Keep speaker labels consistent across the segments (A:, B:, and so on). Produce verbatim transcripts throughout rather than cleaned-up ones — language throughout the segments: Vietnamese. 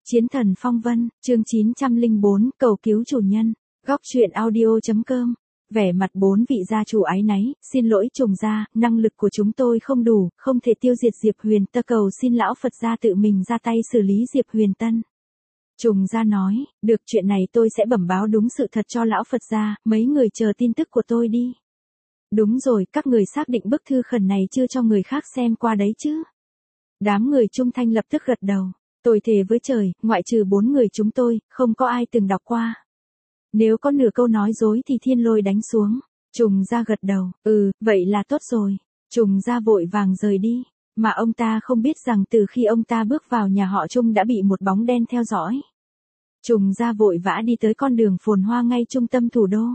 A: Chiến thần phong vân, chương chín trăm lẻ bốn, cầu cứu chủ nhân. Góc truyện audio.com. Vẻ mặt bốn vị gia chủ áy náy, xin lỗi Trùng gia, năng lực của chúng tôi không đủ, không thể tiêu diệt Diệp Huyền Tân, cầu xin lão Phật gia tự mình ra tay xử lý Diệp Huyền Tân. Trùng gia nói, được, chuyện này tôi sẽ bẩm báo đúng sự thật cho lão Phật gia, mấy người chờ tin tức của tôi đi. Đúng rồi, các người xác định bức thư khẩn này chưa cho người khác xem qua đấy chứ? Đám người trung thanh lập tức gật đầu. Tôi thề với trời, ngoại trừ bốn người chúng tôi, không có ai từng đọc qua. Nếu có nửa câu nói dối thì thiên lôi đánh xuống. Trùng gia gật đầu, ừ, vậy là tốt rồi. Trùng gia vội vàng rời đi. Mà ông ta không biết rằng từ khi ông ta bước vào nhà họ Trung đã bị một bóng đen theo dõi. Trùng gia vội vã đi tới con đường phồn hoa ngay trung tâm thủ đô.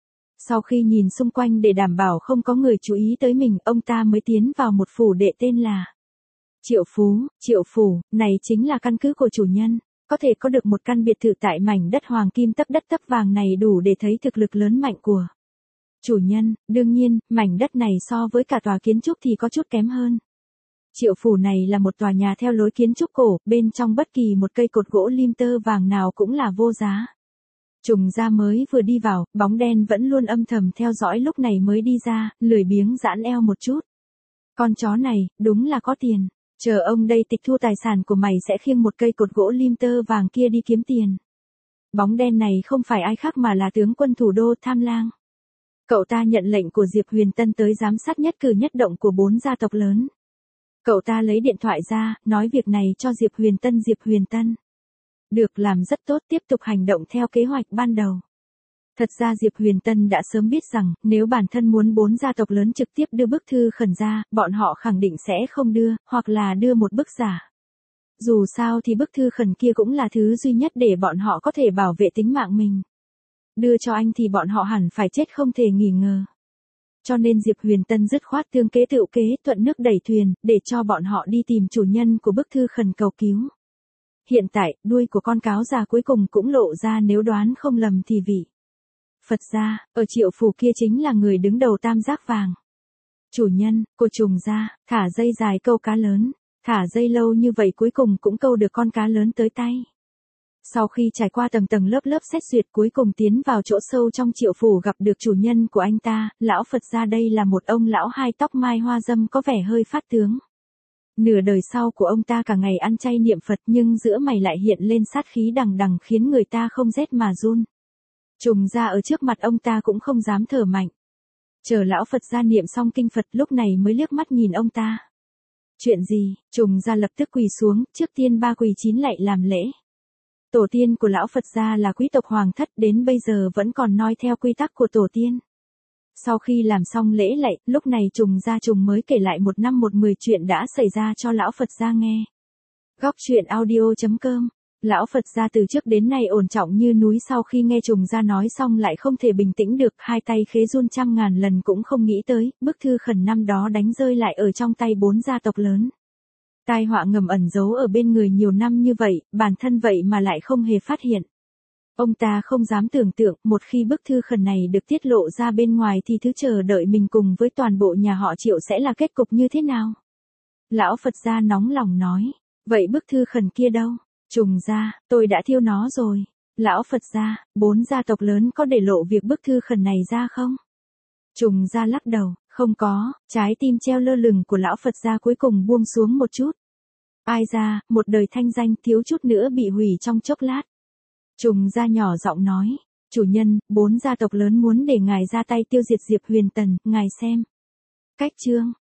A: Sau khi nhìn xung quanh để đảm bảo không có người chú ý tới mình, ông ta mới tiến vào một phủ đệ tên là Triệu Phú. Triệu Phủ, này chính là căn cứ của chủ nhân, có thể có được một căn biệt thự tại mảnh đất hoàng kim tấp đất tấp vàng này đủ để thấy thực lực lớn mạnh của chủ nhân. Đương nhiên, mảnh đất này so với cả tòa kiến trúc thì có chút kém hơn. Triệu Phủ này là một tòa nhà theo lối kiến trúc cổ, bên trong bất kỳ một cây cột gỗ lim tơ vàng nào cũng là vô giá. Trùng gia mới vừa đi vào, bóng đen vẫn luôn âm thầm theo dõi, lúc này mới đi ra, lười biếng giãn eo một chút. Con chó này, đúng là có tiền. Chờ ông đây tịch thu tài sản của mày sẽ khiêng một cây cột gỗ lim tơ vàng kia đi kiếm tiền. Bóng đen này không phải ai khác mà là tướng quân thủ đô Tham Lang. Cậu ta nhận lệnh của Diệp Huyền Tân tới giám sát nhất cử nhất động của bốn gia tộc lớn. Cậu ta lấy điện thoại ra, nói việc này cho Diệp Huyền Tân. Diệp Huyền Tân được, làm rất tốt, tiếp tục hành động theo kế hoạch ban đầu. Thật ra Diệp Huyền Tân đã sớm biết rằng, nếu bản thân muốn bốn gia tộc lớn trực tiếp đưa bức thư khẩn ra, bọn họ khẳng định sẽ không đưa, hoặc là đưa một bức giả. Dù sao thì bức thư khẩn kia cũng là thứ duy nhất để bọn họ có thể bảo vệ tính mạng mình. Đưa cho anh thì bọn họ hẳn phải chết không thể nghi ngờ. Cho nên Diệp Huyền Tân dứt khoát tương kế tựu kế, thuận nước đẩy thuyền, để cho bọn họ đi tìm chủ nhân của bức thư khẩn cầu cứu. Hiện tại, đuôi của con cáo già cuối cùng cũng lộ ra, nếu đoán không lầm thì vị Phật gia, ở Triệu Phủ kia chính là người đứng đầu tam giác vàng. Chủ nhân, của Trùng gia, thả dây dài câu cá lớn, thả dây lâu như vậy cuối cùng cũng câu được con cá lớn tới tay. Sau khi trải qua tầng tầng lớp lớp xét duyệt, cuối cùng tiến vào chỗ sâu trong Triệu Phủ, gặp được chủ nhân của anh ta, lão Phật gia. Đây là một ông lão hai tóc mai hoa râm, có vẻ hơi phát tướng. Nửa đời sau của ông ta cả ngày ăn chay niệm Phật, nhưng giữa mày lại hiện lên sát khí đằng đằng khiến người ta không rét mà run. Trùng gia ở trước mặt ông ta cũng không dám thở mạnh. Chờ lão Phật gia niệm xong kinh Phật, lúc này mới liếc mắt nhìn ông ta. Chuyện gì? Trùng gia lập tức quỳ xuống, trước tiên ba quỳ chín lạy làm lễ. Tổ tiên của lão Phật gia là quý tộc hoàng thất, đến bây giờ vẫn còn noi theo quy tắc của tổ tiên. Sau khi làm xong lễ lạy, lúc này Trùng gia Trùng mới kể lại một năm một mười chuyện đã xảy ra cho lão Phật gia nghe. Góc truyện audio.com. Lão Phật gia từ trước đến nay ổn trọng như núi, sau khi nghe Trùng gia nói xong lại không thể bình tĩnh được, hai tay khế run trăm ngàn lần cũng không nghĩ tới, bức thư khẩn năm đó đánh rơi lại ở trong tay bốn gia tộc lớn. Tai họa ngầm ẩn giấu ở bên người nhiều năm như vậy, bản thân vậy mà lại không hề phát hiện. Ông ta không dám tưởng tượng, một khi bức thư khẩn này được tiết lộ ra bên ngoài thì thứ chờ đợi mình cùng với toàn bộ nhà họ Triệu sẽ là kết cục như thế nào. Lão Phật gia nóng lòng nói, vậy bức thư khẩn kia đâu? Trùng gia, tôi đã thiêu nó rồi. Lão Phật gia, bốn gia tộc lớn có để lộ việc bức thư khẩn này ra không? Trùng gia lắc đầu, không có. Trái tim treo lơ lửng của lão Phật gia cuối cùng buông xuống một chút. Ai ra, một đời thanh danh thiếu chút nữa bị hủy trong chốc lát. Trùng gia nhỏ giọng nói, chủ nhân, bốn gia tộc lớn muốn để ngài ra tay tiêu diệt Diệp Huyền Tân, ngài xem. Cách chương,